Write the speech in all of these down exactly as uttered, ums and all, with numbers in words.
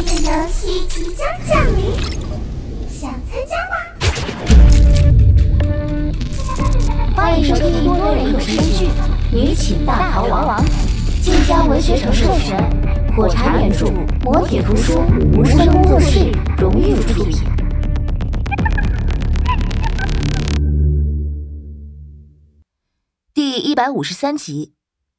的游戏即将降临，想参加吗？ 欢迎收听多人有声剧《女寝大逃亡》，晋江文学城授权，火柴原著，磨铁图书，无声工作室荣誉出品。第一百五十三集。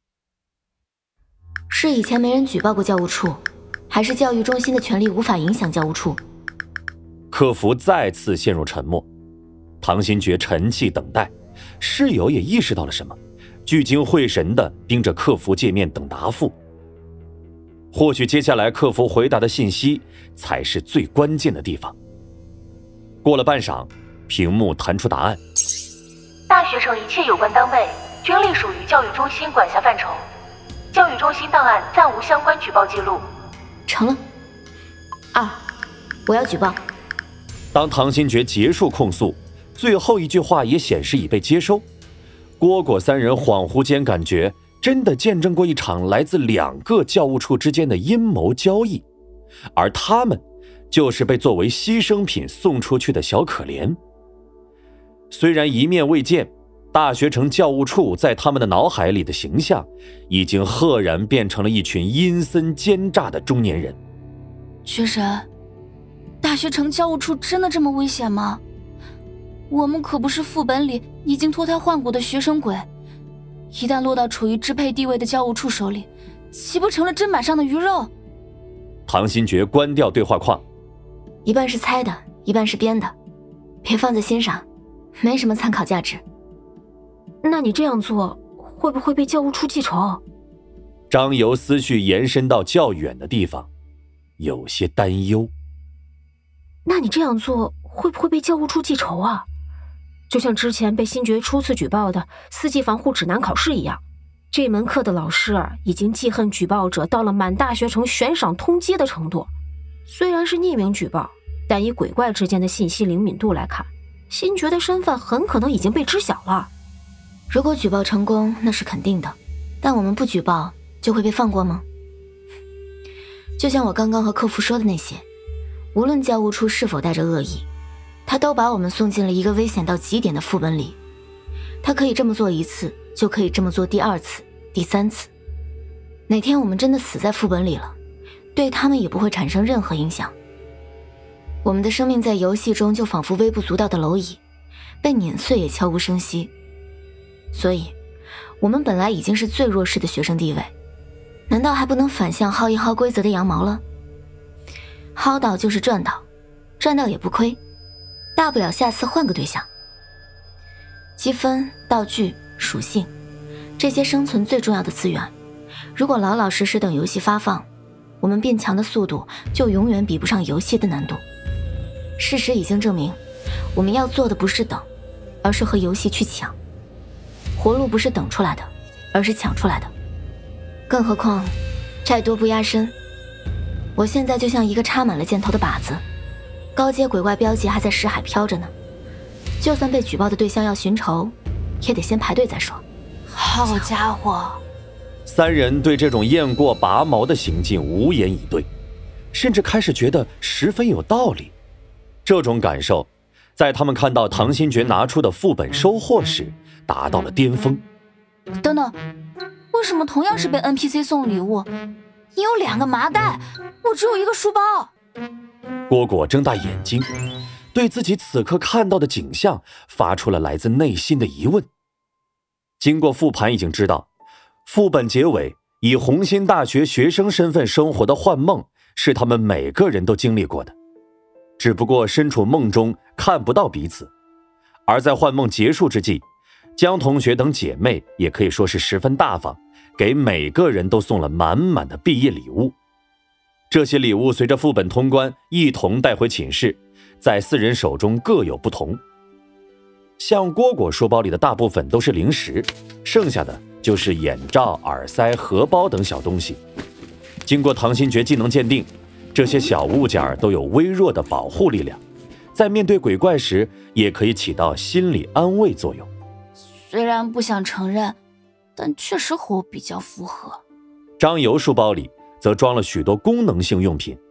是以前没人举报过教务处，还是教育中心的权力无法影响教务处？ 客服再次陷入沉默，唐新觉沉气等待，室友也意识到了什么，聚精会神地盯着客服界面等答复。或许接下来客服回答的信息才是最关键的地方。过了半晌，屏幕弹出答案： 大学城一切有关单位均隶属于教育中心管辖范畴，教育中心档案暂无相关举报记录。 成了。二，我要举报。 当唐新觉结束控诉，最后一句话也显示已被接收。蝈蝈三人恍惚间感觉真的见证过一场来自两个教务处之间的阴谋交易，而他们就是被作为牺牲品送出去的小可怜。虽然一面未见，大学城教务处在他们的脑海里的形象已经赫然变成了一群阴森奸诈的中年人。 学神，大学城教务处真的这么危险吗？我们可不是副本里已经脱胎换骨的学生鬼，一旦落到处于支配地位的教务处手里，岂不成了砧板上的鱼肉？ 唐新觉关掉对话框， 一半是猜的，一半是编的，别放在心上，没什么参考价值。 那你这样做会不会被教务处记仇？ 张游思绪延伸到较远的地方，有些担忧。 那你这样做会不会被教务处记仇啊？就像之前被新觉初次举报的四季防护指南考试一样，这门课的老师已经记恨举报者到了满大学城悬赏通缉的程度。虽然是匿名举报，但以鬼怪之间的信息灵敏度来看，新觉的身份很可能已经被知晓了。 如果举报成功，那是肯定的，但我们不举报就会被放过吗？就像我刚刚和客服说的那些，无论教务处是否带着恶意，他都把我们送进了一个危险到极点的副本里。他可以这么做一次，就可以这么做第二次、第三次。哪天我们真的死在副本里了，对他们也不会产生任何影响。我们的生命在游戏中就仿佛微不足道的蝼蚁，被碾碎也悄无声息。所以我们本来已经是最弱势的学生地位，难道还不能反向薅一薅规则的羊毛了？薅到就是赚到，赚到也不亏，大不了下次换个对象。积分、道具、属性，这些生存最重要的资源，如果老老实实等游戏发放，我们变强的速度就永远比不上游戏的难度。事实已经证明，我们要做的不是等，而是和游戏去抢。活路不是等出来的，而是抢出来的。更何况债多不压身，我现在就像一个插满了箭头的靶子，高阶鬼怪标记还在识海飘着呢。就算被举报的对象要寻仇，也得先排队再说。 好家伙！ 三人对这种雁过拔毛的行径无言以对，甚至开始觉得十分有道理。这种感受在他们看到唐新觉拿出的副本收获时达到了巅峰。 等等，为什么同样是被 N P C 送礼物，你有两个麻袋，我只有一个书包？ 蝈蝈睁大眼睛，对自己此刻看到的景象发出了来自内心的疑问。经过复盘已经知道，副本结尾以红星大学学生身份生活的幻梦是他们每个人都经历过的，只不过身处梦中看不到彼此。而在幻梦结束之际，江同学等姐妹也可以说是十分大方，给每个人都送了满满的毕业礼物。这些礼物随着副本通关一同带回寝室，在四人手中各有不同。像蝈蝈书包里的大部分都是零食，剩下的就是眼罩、耳塞、荷包等小东西。经过唐新觉技能鉴定，这些小物件都有微弱的保护力量，在面对鬼怪时也可以起到心理安慰作用。 虽然不想承认，但确实和我比较符合。 张游书包里则装了许多功能性用品，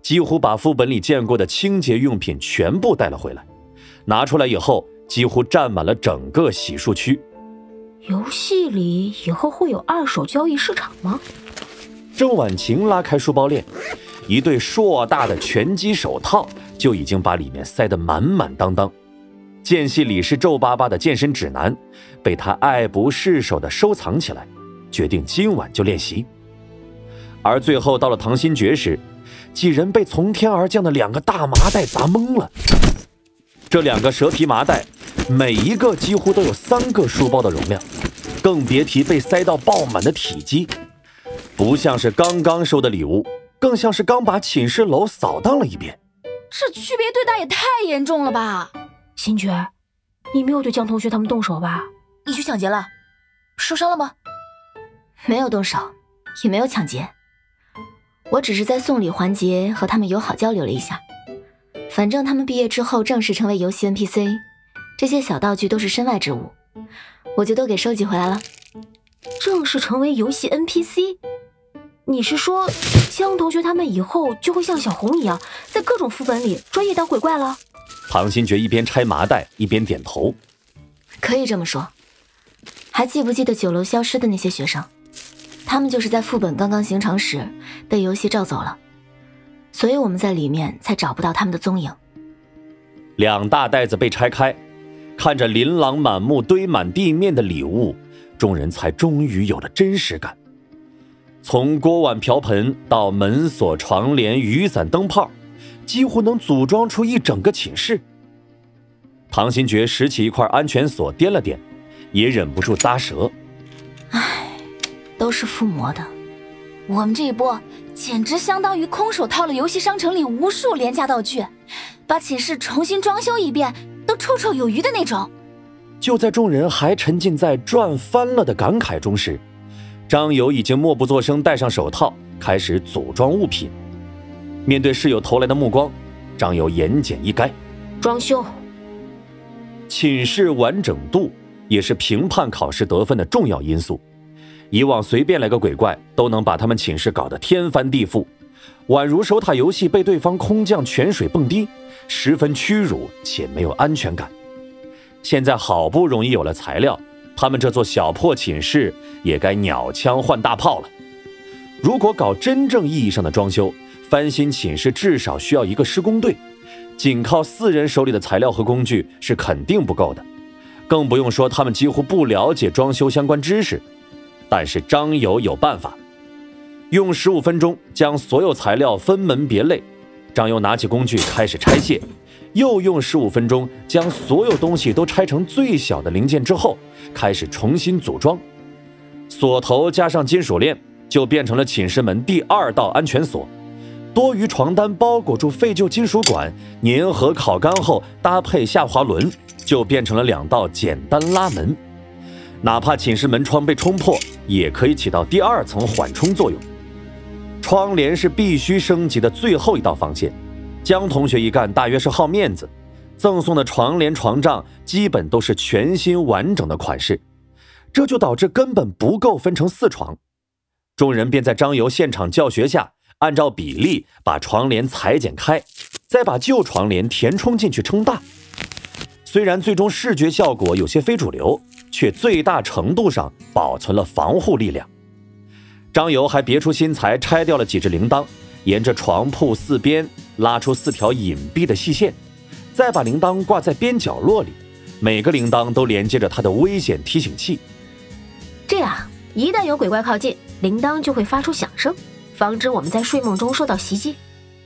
几乎把副本里见过的清洁用品全部带了回来，拿出来以后几乎占满了整个洗漱区。 游戏里以后会有二手交易市场吗？ 郑婉晴拉开书包链，一对硕大的拳击手套就已经把里面塞得满满当当。间隙里是皱巴巴的健身指南，被他爱不释手地收藏起来，决定今晚就练习。而最后到了唐新觉时，几人被从天而降的两个大麻袋砸懵了。这两个蛇皮麻袋每一个几乎都有三个书包的容量，更别提被塞到爆满的体积，不像是刚刚收的礼物，更像是刚把寝室楼扫荡了一遍。 这区别对待也太严重了吧！ 新觉，你没有对江同学他们动手吧？ 你去抢劫了，受伤了吗？ 没有动手，也没有抢劫，我只是在送礼环节和他们友好交流了一下。反正他们毕业之后正式成为游戏 N P C， 这些小道具都是身外之物，我就都给收集回来了。 正式成为游戏 N P C？ 你是说江同学他们以后就会像小红一样，在各种副本里专业当鬼怪了？ 唐新觉一边拆麻袋一边点头。 可以这么说。还记不记得九楼消失的那些学生？他们就是在副本刚刚形成时被游戏召走了，所以我们在里面才找不到他们的踪影。 两大袋子被拆开，看着琳琅满目堆满地面的礼物，众人才终于有了真实感。从锅碗瓢盆到门锁、床帘、雨伞、灯泡，几乎能组装出一整个寝室。唐新觉拾起一块安全锁掂了掂，也忍不住咂舌。 唉，都是附魔的。 我们这一波简直相当于空手套了游戏商城里无数廉价道具，把寝室重新装修一遍都绰绰有余的那种。 就在众人还沉浸在赚翻了的感慨中时，张友已经默不作声戴上手套，开始组装物品。面对室友投来的目光，张友言简意赅： 装修。 寝室完整度也是评判考试得分的重要因素。以往随便来个鬼怪都能把他们寝室搞得天翻地覆，宛如守塔游戏被对方空降泉水蹦迪，十分屈辱且没有安全感。现在好不容易有了材料，他们这座小破寝室也该鸟枪换大炮了。如果搞真正意义上的装修，翻新寝室至少需要一个施工队，仅靠四人手里的材料和工具是肯定不够的，更不用说他们几乎不了解装修相关知识。但是张友有办法，用十五分钟将所有材料分门别类。张友拿起工具开始拆卸，又用十五分钟将所有东西都拆成最小的零件之后，开始重新组装。锁头加上金属链，就变成了寝室门第二道安全锁。多余床单包裹住废旧金属管，粘合烤干后搭配下滑轮，就变成了两道简单拉门。哪怕寝室门窗被冲破，也可以起到第二层缓冲作用。窗帘是必须升级的最后一道防线，江同学一干大约是好面子，赠送的床帘床帐基本都是全新完整的款式，这就导致根本不够分成四床。众人便在张游现场教学下，按照比例把床帘裁剪开，再把旧床帘填充进去撑大。虽然最终视觉效果有些非主流，却最大程度上保存了防护力量。张游还别出心裁，拆掉了几只铃铛，沿着床铺四边拉出四条隐蔽的细线，再把铃铛挂在边角落里，每个铃铛都连接着它的危险提醒器。 这样一旦有鬼怪靠近，铃铛就会发出响声，防止我们在睡梦中受到袭击。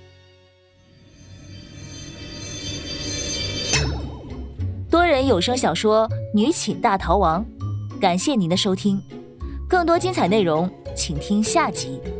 多人有声小说《女寝大逃亡》，感谢您的收听，更多精彩内容请听下集。